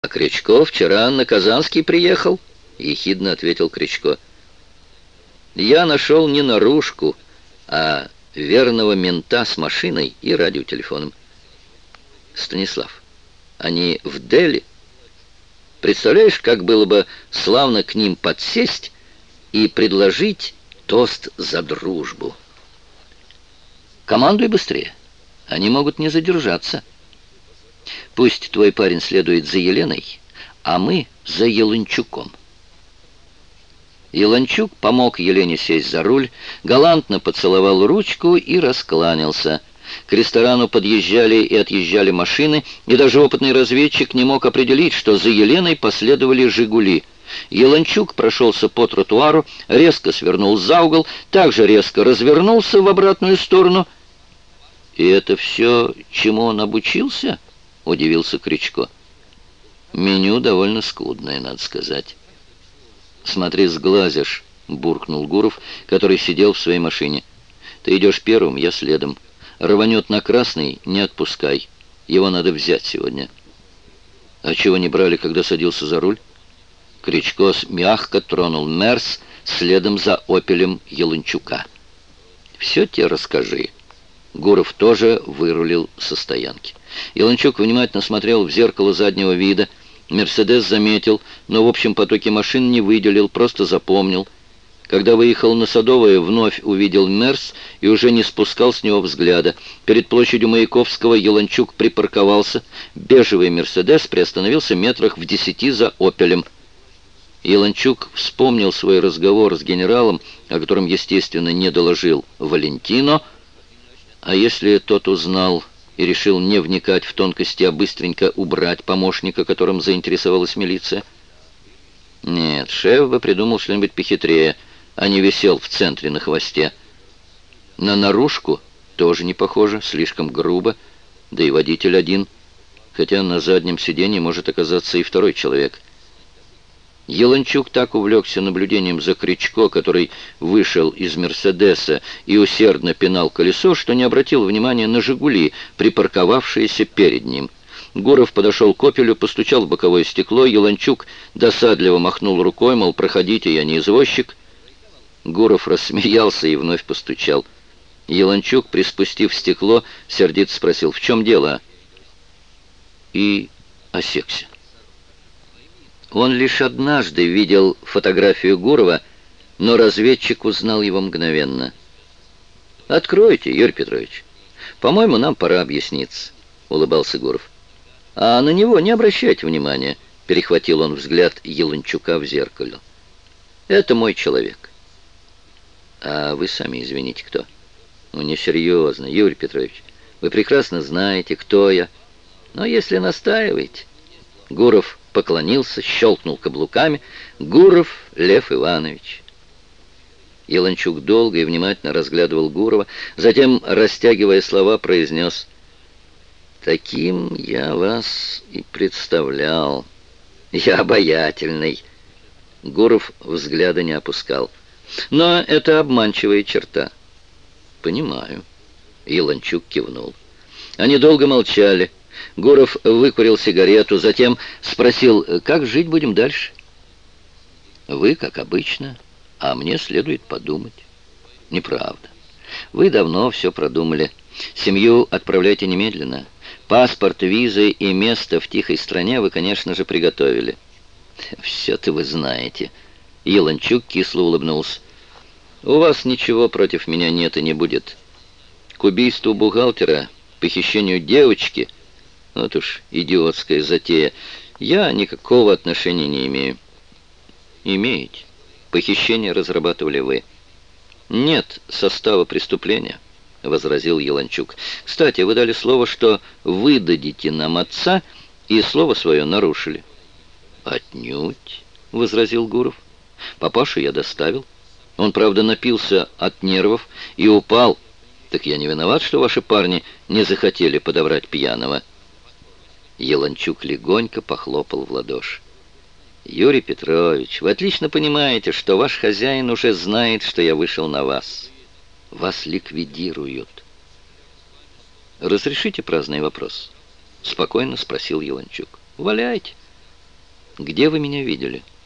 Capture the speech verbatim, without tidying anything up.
«А Кричко вчера на Казанский приехал», — ехидно ответил Кричко. «Я нашел не наружку, а верного мента с машиной и радиотелефоном. Станислав, они в Дели. Представляешь, как было бы славно к ним подсесть и предложить тост за дружбу? Командуй быстрее, они могут не задержаться. Пусть твой парень следует за Еленой, а мы за Еланчуком». Еланчук помог Елене сесть за руль, галантно поцеловал ручку и раскланялся. К ресторану подъезжали и отъезжали машины, и даже опытный разведчик не мог определить, что за Еленой последовали «Жигули». Еланчук прошелся по тротуару, резко свернул за угол, также резко развернулся в обратную сторону. «И это все, чему он обучился?» — удивился Кричко. «Меню довольно скудное, надо сказать». «Смотри, сглазишь», — буркнул Гуров, который сидел в своей машине. «Ты идешь первым, я следом. Рванет на красный, не отпускай. Его надо взять сегодня». «А чего не брали, когда садился за руль?» Кричко мягко тронул «Мерс» следом за «Опелем» Еланчука. «Все тебе расскажи». Гуров тоже вырулил со стоянки. Еланчук внимательно смотрел в зеркало заднего вида. «Мерседес» заметил, но в общем потоке машин не выделил, просто запомнил. Когда выехал на Садовое, вновь увидел «Мерс» и уже не спускал с него взгляда. Перед площадью Маяковского Еланчук припарковался. Бежевый «Мерседес» приостановился метрах в десяти за «Опелем». Еланчук вспомнил свой разговор с генералом, о котором, естественно, не доложил Валентино. А если тот узнал и решил не вникать в тонкости, а быстренько убрать помощника, которым заинтересовалась милиция? Нет, шеф бы придумал что-нибудь похитрее, а не висел в центре на хвосте. На наружку тоже не похоже, слишком грубо, да и водитель один, хотя на заднем сиденье может оказаться и второй человек. Еланчук так увлекся наблюдением за Кричко, который вышел из «Мерседеса» и усердно пинал колесо, что не обратил внимания на «Жигули», припарковавшиеся перед ним. Гуров подошел к «Опелю», постучал в боковое стекло. Еланчук досадливо махнул рукой, мол, проходите, я не извозчик. Гуров рассмеялся и вновь постучал. Еланчук, приспустив стекло, сердито спросил: «В чем дело?» И осекся. Он лишь однажды видел фотографию Гурова, но разведчик узнал его мгновенно. «Откройте, Юрий Петрович. По-моему, нам пора объясниться», — улыбался Гуров. «А на него не обращайте внимания», — перехватил он взгляд Еланчука в зеркало. «Это мой человек». «А вы сами, извините, кто?» «Ну, несерьезно, Юрий Петрович. Вы прекрасно знаете, кто я. Но если настаиваете...» Гуров поклонился, щелкнул каблуками. «Гуров Лев Иванович». Еланчук долго и внимательно разглядывал Гурова, затем, растягивая слова, произнес: «Таким я вас и представлял. Я обаятельный». Гуров взгляда не опускал. «Но это обманчивая черта». «Понимаю». Еланчук кивнул. Они долго молчали. Гуров выкурил сигарету, затем спросил: «Как жить будем дальше?» «Вы, как обычно, а мне следует подумать». «Неправда. Вы давно все продумали. Семью отправляйте немедленно. Паспорт, визы и место в тихой стране вы, конечно же, приготовили». «Все-то вы знаете». Еланчук кисло улыбнулся. «У вас ничего против меня нет и не будет. К убийству бухгалтера, похищению девочки, вот уж идиотская затея, я никакого отношения не имею». «Имеете. Похищение разрабатывали вы». «Нет состава преступления», — возразил Еланчук. «Кстати, вы дали слово, что выдадите нам отца, и слово свое нарушили». «Отнюдь», — возразил Гуров. «Папашу я доставил. Он, правда, напился от нервов и упал. Так я не виноват, что ваши парни не захотели подобрать пьяного». Еланчук легонько похлопал в ладоши. «Юрий Петрович, вы отлично понимаете, что ваш хозяин уже знает, что я вышел на вас. Вас ликвидируют». «Разрешите праздный вопрос?» — спокойно спросил Еланчук. «Валяйте». «Где вы меня видели?»